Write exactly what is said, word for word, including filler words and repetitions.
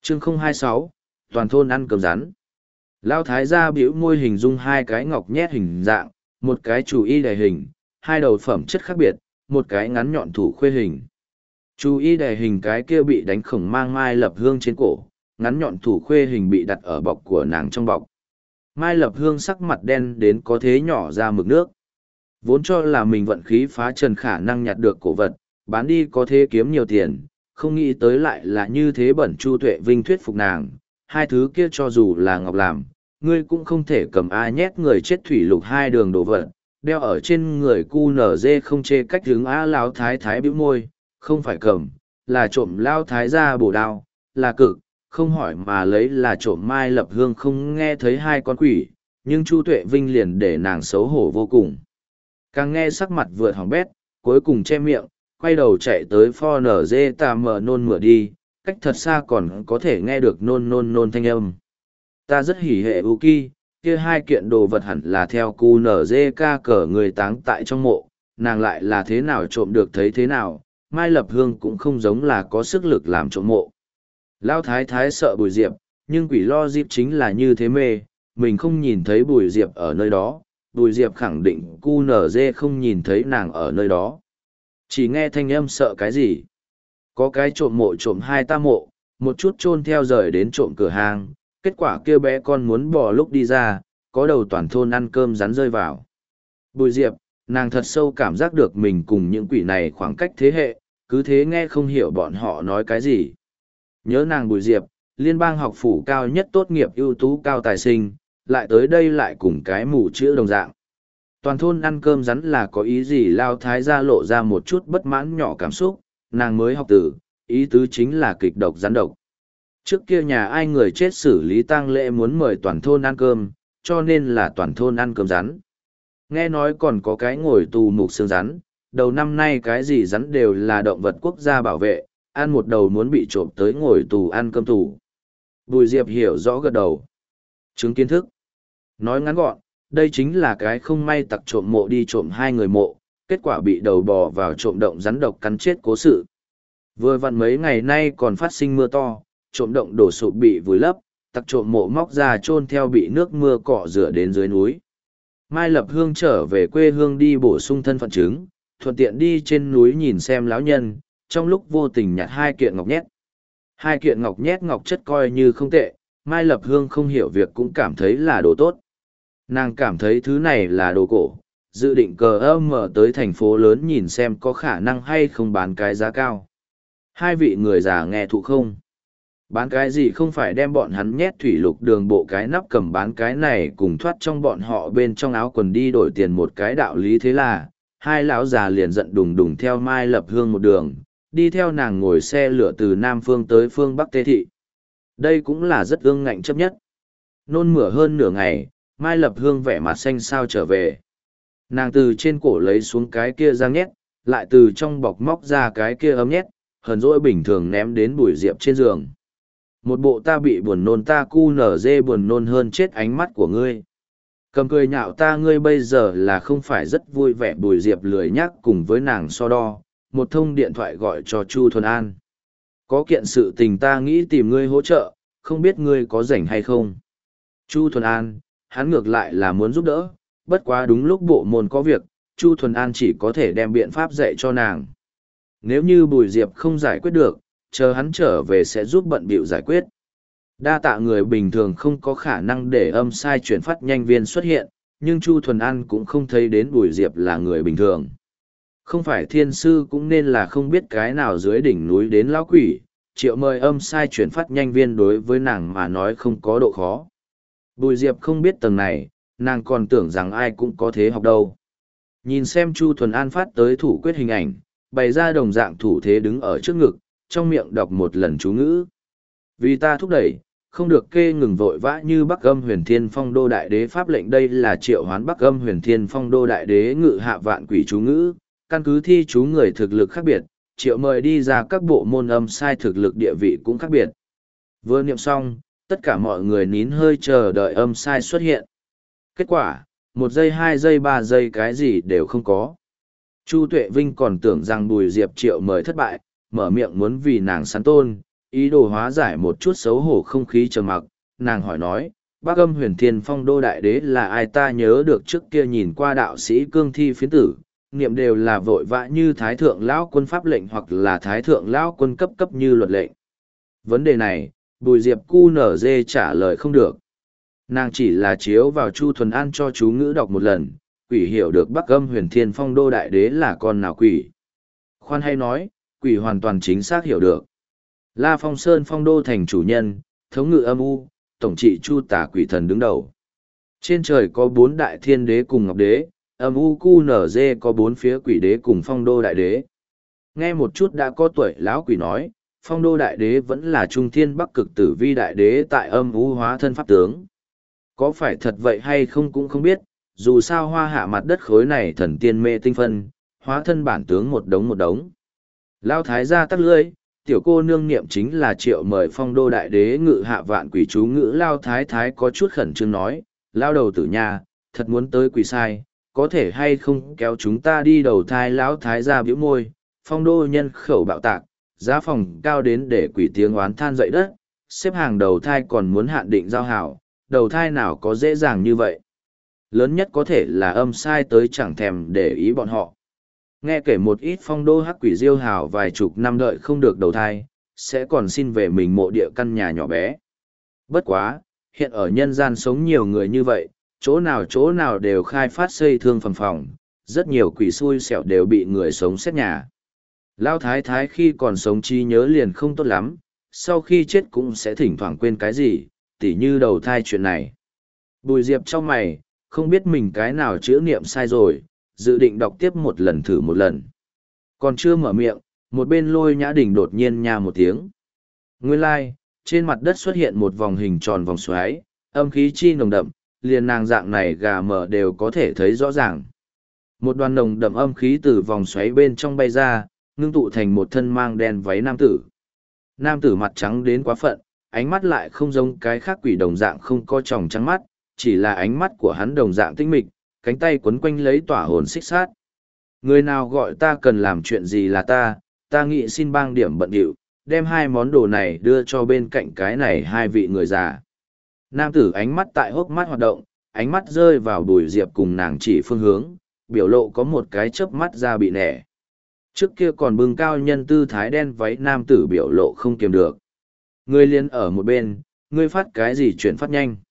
chương không hai sáu, toàn thôn ăn cơm rắn. Lao thái gia biểu môi hình dung hai cái ngọc nhét hình dạng, một cái chủ y đề hình, hai đầu phẩm chất khác biệt, một cái ngắn nhọn thủ khuê hình. Chú y đề hình cái kia bị đánh khổng mang Mai Lập Hương trên cổ, ngắn nhọn thủ khuê hình bị đặt ở bọc của nàng trong bọc. Mai Lập Hương sắc mặt đen đến có thế nhỏ ra mực nước. Vốn cho là mình vận khí phá trần khả năng nhặt được cổ vật, bán đi có thế kiếm nhiều tiền, không nghĩ tới lại là như thế bẩn. Chu Tuệ Vinh thuyết phục nàng, hai thứ kia cho dù là ngọc làm, ngươi cũng không thể cầm ai nhét người chết thủy lục hai đường đồ vật, đeo ở trên người cu nở dê không chê cách hướng á. Lão thái thái bĩu môi, không phải cầm, là trộm. Lao thái ra bổ đao, là cực, không hỏi mà lấy là trộm. Mai Lập Hương không nghe thấy hai con quỷ, nhưng Chu Tuệ Vinh liền để nàng xấu hổ vô cùng. Càng nghe sắc mặt vượt hỏng bét, cuối cùng che miệng, quay đầu chạy tới pho nở dê tà mờ nôn mửa đi, cách thật xa còn có thể nghe được nôn nôn nôn thanh âm. Ta rất hỉ hệ u ki, kia hai kiện đồ vật hẳn là theo cu nở dê ca cờ người táng tại trong mộ, nàng lại là thế nào trộm được thấy thế nào. Mai Lập Hương cũng không giống là có sức lực làm trộm mộ. Lão thái thái sợ Bùi Diệp, nhưng quỷ lo dịp chính là như thế mê, mình không nhìn thấy Bùi Diệp ở nơi đó, Bùi Diệp khẳng định cu nở dê không nhìn thấy nàng ở nơi đó. Chỉ nghe thanh âm sợ cái gì? Có cái trộm mộ trộm hai ta mộ, một chút chôn theo rời đến trộm cửa hàng, kết quả kêu bé con muốn bỏ lúc đi ra, có đầu toàn thôn ăn cơm rắn rơi vào. Bùi Diệp, nàng thật sâu cảm giác được mình cùng những quỷ này khoảng cách thế hệ, cứ thế nghe không hiểu bọn họ nói cái gì. Nhớ nàng Bùi Diệp, liên bang học phủ cao nhất tốt nghiệp ưu tú cao tài sinh, lại tới đây lại cùng cái mù chữ đồng dạng. Toàn thôn ăn cơm rắn là có ý gì? Lao thái gia lộ ra một chút bất mãn nhỏ cảm xúc, nàng mới học từ, ý tứ chính là kịch độc rắn độc. Trước kia nhà ai người chết xử lý tang lễ muốn mời toàn thôn ăn cơm, cho nên là toàn thôn ăn cơm rắn. Nghe nói còn có cái ngồi tù mục xương rắn, đầu năm nay cái gì rắn đều là động vật quốc gia bảo vệ, ăn một đầu muốn bị trộm tới ngồi tù ăn cơm tù. Bùi Diệp hiểu rõ gật đầu. Chứng kiến thức. Nói ngắn gọn, đây chính là cái không may tặc trộm mộ đi trộm hai người mộ, kết quả bị đầu bò vào trộm động rắn độc cắn chết cố sự. Vừa vặn mấy ngày nay còn phát sinh mưa to, trộm động đổ sụp bị vùi lấp, tặc trộm mộ móc ra chôn theo bị nước mưa cọ rửa đến dưới núi. Mai Lập Hương trở về quê hương đi bổ sung thân phận chứng, thuận tiện đi trên núi nhìn xem lão nhân, trong lúc vô tình nhặt hai kiện ngọc nhét. Hai kiện ngọc nhét ngọc chất coi như không tệ, Mai Lập Hương không hiểu việc cũng cảm thấy là đồ tốt. Nàng cảm thấy thứ này là đồ cổ, dự định cờ âm mở tới thành phố lớn nhìn xem có khả năng hay không bán cái giá cao. Hai vị người già nghe thụ không? Bán cái gì không phải đem bọn hắn nhét thủy lục đường bộ cái nắp cầm bán cái này cùng thoát trong bọn họ bên trong áo quần đi đổi tiền một cái đạo lý. Thế là hai lão già liền giận đùng đùng theo Mai Lập Hương một đường, đi theo nàng ngồi xe lửa từ Nam Phương tới phương Bắc Tê Thị. Đây cũng là rất ương ngạnh chấp nhất. Nôn mửa hơn nửa ngày, Mai Lập Hương vẻ mặt xanh xao trở về. Nàng từ trên cổ lấy xuống cái kia giang nhét, lại từ trong bọc móc ra cái kia ấm nhét, hờn dỗi bình thường ném đến Bùi Diệp trên giường. Một bộ ta bị buồn nôn ta cu nở dê buồn nôn hơn chết ánh mắt của ngươi. Cầm cười nhạo ta ngươi bây giờ là không phải rất vui vẻ. Bùi Diệp lười nhắc cùng với nàng so đo, một thông điện thoại gọi cho Chu Thuần An. Có kiện sự tình ta nghĩ tìm ngươi hỗ trợ, không biết ngươi có rảnh hay không. Chu Thuần An, hắn ngược lại là muốn giúp đỡ, bất quá đúng lúc bộ môn có việc, Chu Thuần An chỉ có thể đem biện pháp dạy cho nàng. Nếu như Bùi Diệp không giải quyết được, chờ hắn trở về sẽ giúp bận bịu giải quyết. Đa tạ người bình thường không có khả năng để âm sai chuyển phát nhanh viên xuất hiện, nhưng Chu Thuần An cũng không thấy đến Bùi Diệp là người bình thường. Không phải thiên sư cũng nên là không biết cái nào dưới đỉnh núi đến lão quỷ, triệu mời âm sai chuyển phát nhanh viên đối với nàng mà nói không có độ khó. Bùi Diệp không biết tầng này, nàng còn tưởng rằng ai cũng có thế học đâu. Nhìn xem Chu Thuần An phát tới thủ quyết hình ảnh, bày ra đồng dạng thủ thế đứng ở trước ngực, trong miệng đọc một lần chú ngữ. Vì ta thúc đẩy, không được kê ngừng vội vã như Bắc Âm Huyền Thiên Phong Đô Đại Đế pháp lệnh. Đây là triệu hoán Bắc Âm Huyền Thiên Phong Đô Đại Đế ngự hạ vạn quỷ chú ngữ, căn cứ thi chú người thực lực khác biệt, triệu mời đi ra các bộ môn âm sai thực lực địa vị cũng khác biệt. Vừa niệm xong, tất cả mọi người nín hơi chờ đợi âm sai xuất hiện. Kết quả, một giây hai giây ba giây cái gì đều không có. Chu Tuệ Vinh còn tưởng rằng Bùi Diệp triệu mời thất bại, mở miệng muốn vì nàng sán tôn, ý đồ hóa giải một chút xấu hổ không khí trầm mặc, nàng hỏi nói, Bác Âm Huyền Thiên Phong Đô Đại Đế là ai? Ta nhớ được trước kia nhìn qua đạo sĩ cương thi phiến tử, niệm đều là vội vã như Thái Thượng Lão Quân pháp lệnh hoặc là Thái Thượng Lão Quân cấp cấp như luật lệnh. Vấn đề này, Bùi Diệp cu nở dê trả lời không được. Nàng chỉ là chiếu vào Chu Thuần An cho chú ngữ đọc một lần, quỷ hiểu được Bắc Âm Huyền Thiên Phong Đô Đại Đế là con nào quỷ. Khoan hay nói, quỷ hoàn toàn chính xác hiểu được. La Phong Sơn Phong Đô thành chủ nhân, thống ngự âm u, tổng trị Chu Tả quỷ thần đứng đầu. Trên trời có bốn đại thiên đế cùng ngọc đế, âm u cu nở dê có bốn phía quỷ đế cùng Phong Đô Đại Đế. Nghe một chút đã có tuổi lão quỷ nói, Phong Đô Đại Đế vẫn là Trung Thiên Bắc Cực Tử Vi Đại Đế tại âm u hóa thân pháp tướng. Có phải thật vậy hay không cũng không biết, dù sao hoa hạ mặt đất khối này thần tiên mê tinh phân, hóa thân bản tướng một đống một đống. Lao thái gia tắt lưỡi, tiểu cô nương niệm chính là triệu mời Phong Đô Đại Đế ngự hạ vạn quỷ chú ngữ. Lao thái thái có chút khẩn trương nói, lao đầu tử nhà, thật muốn tới quỷ sai, có thể hay không kéo chúng ta đi đầu thai. Lão thái gia bĩu môi, Phong Đô nhân khẩu bạo tạc, giá phòng cao đến để quỷ tiếng oán than dậy đất, xếp hàng đầu thai còn muốn hạn định giao hảo, đầu thai nào có dễ dàng như vậy. Lớn nhất có thể là âm sai tới chẳng thèm để ý bọn họ. Nghe kể một ít Phong Đô hắc quỷ diêu hào vài chục năm đợi không được đầu thai, sẽ còn xin về mình mộ địa căn nhà nhỏ bé. Bất quá, hiện ở nhân gian sống nhiều người như vậy, chỗ nào chỗ nào đều khai phát xây thương phẩm phòng, rất nhiều quỷ xui xẻo đều bị người sống xét nhà. Lao thái thái khi còn sống trí nhớ liền không tốt lắm, sau khi chết cũng sẽ thỉnh thoảng quên cái gì, tỉ như đầu thai chuyện này. Bùi Diệp trong mày, không biết mình cái nào chữ niệm sai rồi, dự định đọc tiếp một lần thử một lần. Còn chưa mở miệng, một bên Lôi Nhã Đình đột nhiên nha một tiếng. Nguyên lai, like, trên mặt đất xuất hiện một vòng hình tròn vòng xoáy, âm khí chi nồng đậm, liền nàng dạng này gà mở đều có thể thấy rõ ràng. Một đoàn nồng đậm âm khí từ vòng xoáy bên trong bay ra, ngưng tụ thành một thân mang đen váy nam tử. Nam tử mặt trắng đến quá phận, ánh mắt lại không giống cái khác quỷ đồng dạng không có tròng trắng mắt, chỉ là ánh mắt của hắn đồng dạng tinh mịch, cánh tay quấn quanh lấy tỏa hồn xích sát. Người nào gọi ta cần làm chuyện gì là ta, ta nghĩ xin bang điểm bận điệu, đem hai món đồ này đưa cho bên cạnh cái này hai vị người già. Nam tử ánh mắt tại hốc mắt hoạt động, ánh mắt rơi vào Bùi Diệp cùng nàng chỉ phương hướng, biểu lộ có một cái chớp mắt ra bị nẻ. Trước kia còn bưng cao nhân tư thái đen váy nam tử biểu lộ không kiềm được. Ngươi liên ở một bên, ngươi phát cái gì chuyển phát nhanh.